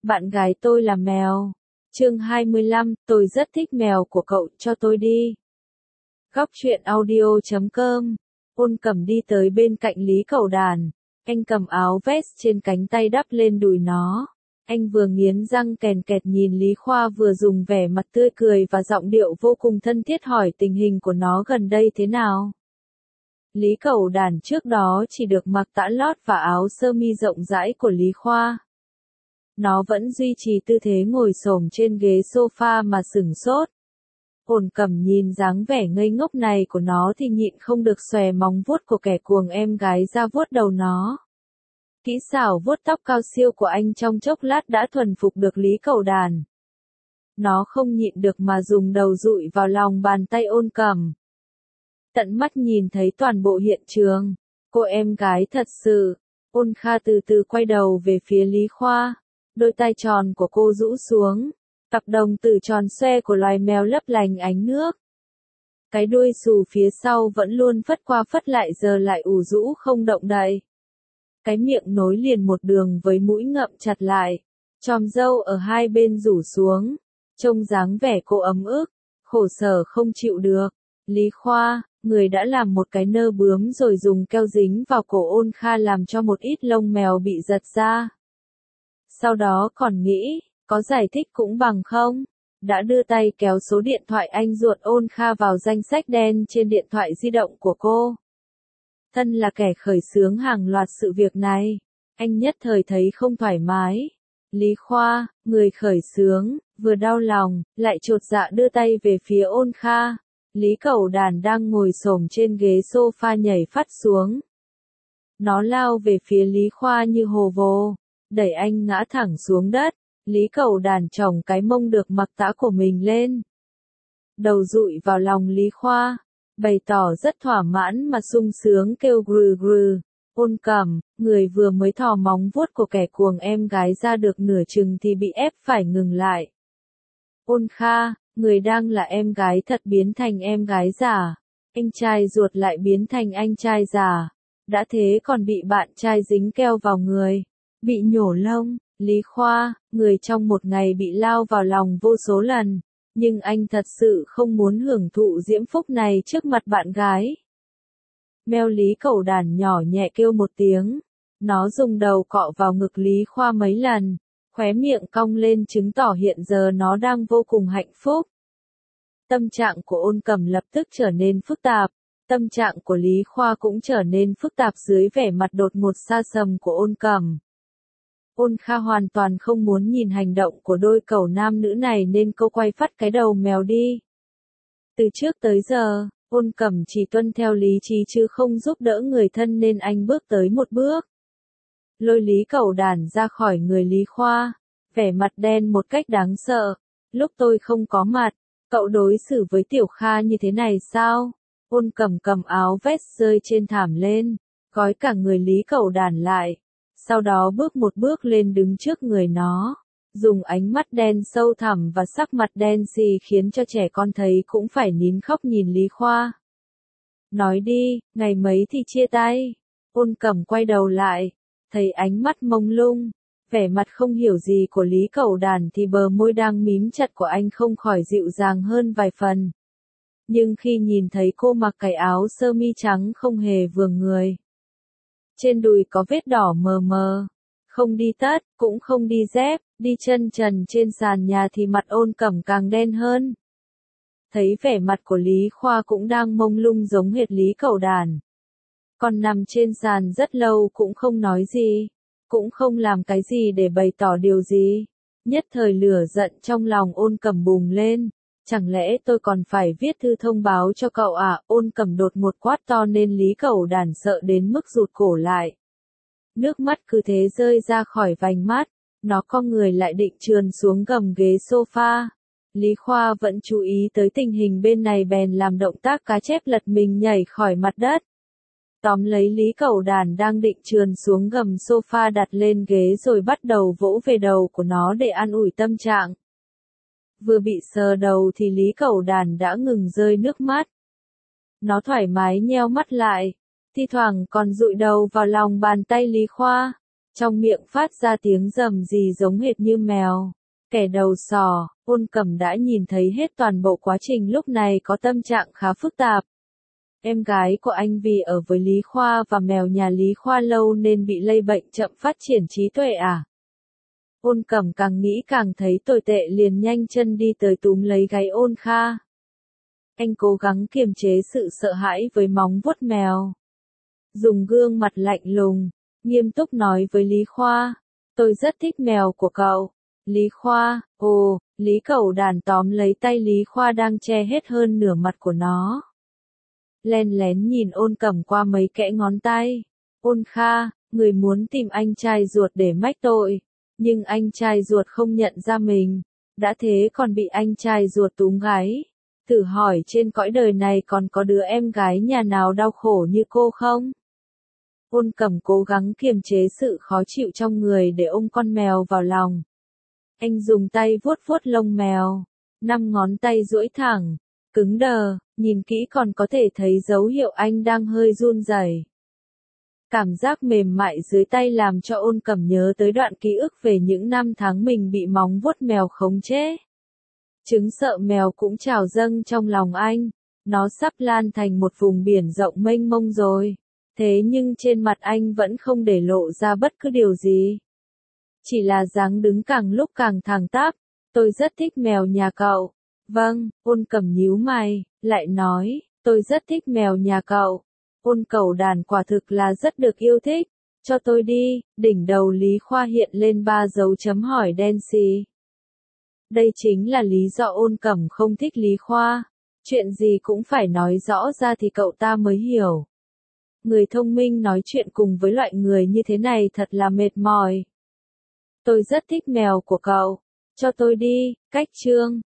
Bạn gái tôi là mèo. Chương 25, tôi rất thích mèo của cậu, cho tôi đi. Góc truyện audio.com. Ôn Cầm đi tới bên cạnh Lý Cẩu Đàn. Anh cầm áo vest trên cánh tay đắp lên đùi nó. Anh vừa nghiến răng kèn kẹt nhìn Lý Khoa vừa dùng vẻ mặt tươi cười và giọng điệu vô cùng thân thiết hỏi tình hình của nó gần đây thế nào. Lý Cẩu Đàn trước đó chỉ được mặc tã lót và áo sơ mi rộng rãi của Lý Khoa. Nó vẫn duy trì tư thế ngồi xổm trên ghế sofa mà sửng sốt. Ôn Cầm nhìn dáng vẻ ngây ngốc này của nó thì nhịn không được xòe móng vuốt của kẻ cuồng em gái ra vuốt đầu nó. Kỹ xảo vuốt tóc cao siêu của anh trong chốc lát đã thuần phục được Lý Cẩu Đàn. Nó không nhịn được mà dùng đầu dụi vào lòng bàn tay Ôn Cầm. Tận mắt nhìn thấy toàn bộ hiện trường, cô em gái thật sự. Ôn Kha từ từ quay đầu về phía Lý Khoa. Đôi tai tròn của cô rũ xuống, cặp đồng tử tròn xoe của loài mèo lấp lánh ánh nước. Cái đuôi xù phía sau vẫn luôn phất qua phất lại giờ lại ủ rũ không động đậy. Cái miệng nối liền một đường với mũi ngậm chặt lại, chòm râu ở hai bên rủ xuống, trông dáng vẻ cô ấm ức, khổ sở không chịu được. Lý Khoa, người đã làm một cái nơ bướm rồi dùng keo dính vào cổ Ôn Kha làm cho một ít lông mèo bị giật ra. Sau đó còn nghĩ, có giải thích cũng bằng không, đã đưa tay kéo số điện thoại anh ruột Ôn Kha vào danh sách đen trên điện thoại di động của cô. Thân là kẻ khởi xướng hàng loạt sự việc này, anh nhất thời thấy không thoải mái. Lý Khoa, người khởi xướng, vừa đau lòng, lại chột dạ đưa tay về phía Ôn Kha. Lý Cẩu Đàn đang ngồi xổm trên ghế sofa nhảy phắt xuống. Nó lao về phía Lý Khoa như hồ vồ, đẩy anh ngã thẳng xuống đất. Lý Cẩu Đàn chồng cái mông được mặc tã của mình lên, đầu dụi vào lòng Lý Khoa, bày tỏ rất thỏa mãn mà sung sướng kêu grừ grừ. Ôn Cầm, người vừa mới thò móng vuốt của kẻ cuồng em gái ra được nửa chừng thì bị ép phải ngừng lại. Ôn Kha, người đang là em gái thật biến thành em gái giả, anh trai ruột lại biến thành anh trai giả, đã thế còn bị bạn trai dính keo vào người, bị nhổ lông. Lý Khoa, người trong một ngày bị lao vào lòng vô số lần, nhưng anh thật sự không muốn hưởng thụ diễm phúc này trước mặt bạn gái. Meo Lý Cẩu Đàn nhỏ nhẹ kêu một tiếng, nó dùng đầu cọ vào ngực Lý Khoa mấy lần, khóe miệng cong lên chứng tỏ hiện giờ nó đang vô cùng hạnh phúc. Tâm trạng của Ôn Cầm lập tức trở nên phức tạp, tâm trạng của Lý Khoa cũng trở nên phức tạp dưới vẻ mặt đột ngột xa sầm của Ôn Cầm. Ôn Kha hoàn toàn không muốn nhìn hành động của đôi cẩu nam nữ này nên cô quay phắt cái đầu mèo đi. Từ trước tới giờ, Ôn Cầm chỉ tuân theo lý trí chứ không giúp đỡ người thân nên anh bước tới một bước. Lôi Lý Cẩu Đàn ra khỏi người Lý Khoa, vẻ mặt đen một cách đáng sợ. Lúc tôi không có mặt, cậu đối xử với Tiểu Kha như thế này sao? Ôn Cầm cầm áo vest rơi trên thảm lên, gói cả người Lý Cẩu Đàn lại. Sau đó bước một bước lên đứng trước người nó, dùng ánh mắt đen sâu thẳm và sắc mặt đen xì khiến cho trẻ con thấy cũng phải nín khóc nhìn Lý Khoa. Nói đi, ngày mấy thì chia tay? Ôn Cầm quay đầu lại, thấy ánh mắt mông lung, vẻ mặt không hiểu gì của Lý Cẩu Đàn thì bờ môi đang mím chặt của anh không khỏi dịu dàng hơn vài phần. Nhưng khi nhìn thấy cô mặc cái áo sơ mi trắng không hề vừa người. Trên đùi có vết đỏ mờ mờ, không đi tất, cũng không đi dép, đi chân trần trên sàn nhà thì mặt Ôn Cầm càng đen hơn. Thấy vẻ mặt của Lý Khoa cũng đang mông lung giống hệt Lý Cẩu Đàn. Còn nằm trên sàn rất lâu cũng không nói gì, cũng không làm cái gì để bày tỏ điều gì. Nhất thời lửa giận trong lòng Ôn Cầm bùng lên. Chẳng lẽ tôi còn phải viết thư thông báo cho cậu à? Ôn Cầm đột ngột quát to nên Lý Cẩu Đàn sợ đến mức rụt cổ lại. Nước mắt cứ thế rơi ra khỏi vành mắt, nó cong người lại định trườn xuống gầm ghế sofa. Lý Khoa vẫn chú ý tới tình hình bên này bèn làm động tác cá chép lật mình nhảy khỏi mặt đất. Tóm lấy Lý Cẩu Đàn đang định trườn xuống gầm sofa đặt lên ghế rồi bắt đầu vỗ về đầu của nó để an ủi tâm trạng. Vừa bị sờ đầu thì Lý Cẩu Đàn đã ngừng rơi nước mắt. Nó thoải mái nheo mắt lại, thi thoảng còn dụi đầu vào lòng bàn tay Lý Khoa. trong miệng phát ra tiếng rầm rì giống hệt như mèo. Kẻ đầu sò, Ôn Cẩm đã nhìn thấy hết toàn bộ quá trình lúc này có tâm trạng khá phức tạp. Em gái của anh vì ở với Lý Khoa và mèo nhà Lý Khoa lâu nên bị lây bệnh chậm phát triển trí tuệ à? Ôn Cẩm càng nghĩ càng thấy tồi tệ liền nhanh chân đi tới túm lấy gáy Ôn Kha. Anh cố gắng kiềm chế sự sợ hãi với móng vuốt mèo. Dùng gương mặt lạnh lùng, nghiêm túc nói với Lý Khoa. Tôi rất thích mèo của cậu. Lý Khoa, ồ, Lý Cẩu Đàn tóm lấy tay Lý Khoa đang che hết hơn nửa mặt của nó. Len lén nhìn Ôn Cẩm qua mấy kẽ ngón tay. Ôn Kha, người muốn tìm anh trai ruột để mách tội. Nhưng anh trai ruột không nhận ra mình. Đã thế còn bị anh trai ruột túm gáy. Thử hỏi trên cõi đời này còn có đứa em gái nhà nào đau khổ như cô không? Ôn Cẩm cố gắng kiềm chế sự khó chịu trong người để ôm con mèo vào lòng. Anh dùng tay vuốt vuốt lông mèo. 5 ngón tay duỗi thẳng, cứng đờ, nhìn kỹ còn có thể thấy dấu hiệu anh đang hơi run rẩy. Cảm giác mềm mại dưới tay làm cho Ôn Cẩm nhớ tới đoạn ký ức về những năm tháng mình bị móng vuốt mèo khống chế. Chứng sợ mèo cũng trào dâng trong lòng anh, nó sắp lan thành một vùng biển rộng mênh mông rồi. Thế nhưng trên mặt anh vẫn không để lộ ra bất cứ điều gì. Chỉ là dáng đứng càng lúc càng thẳng tắp. Tôi rất thích mèo nhà cậu. Vâng, Ôn Cẩm nhíu mày, lại nói, tôi rất thích mèo nhà cậu. Ôn Cẩu Đàn quả thực là rất được yêu thích. Cho tôi đi, đỉnh đầu Lý Khoa hiện lên 3 dấu chấm hỏi đen xì. Đây chính là lý do Ôn Cẩm không thích Lý Khoa. Chuyện gì cũng phải nói rõ ra thì cậu ta mới hiểu. Người thông minh nói chuyện cùng với loại người như thế này thật là mệt mỏi. Tôi rất thích mèo của cậu. Cho tôi đi, cách chương.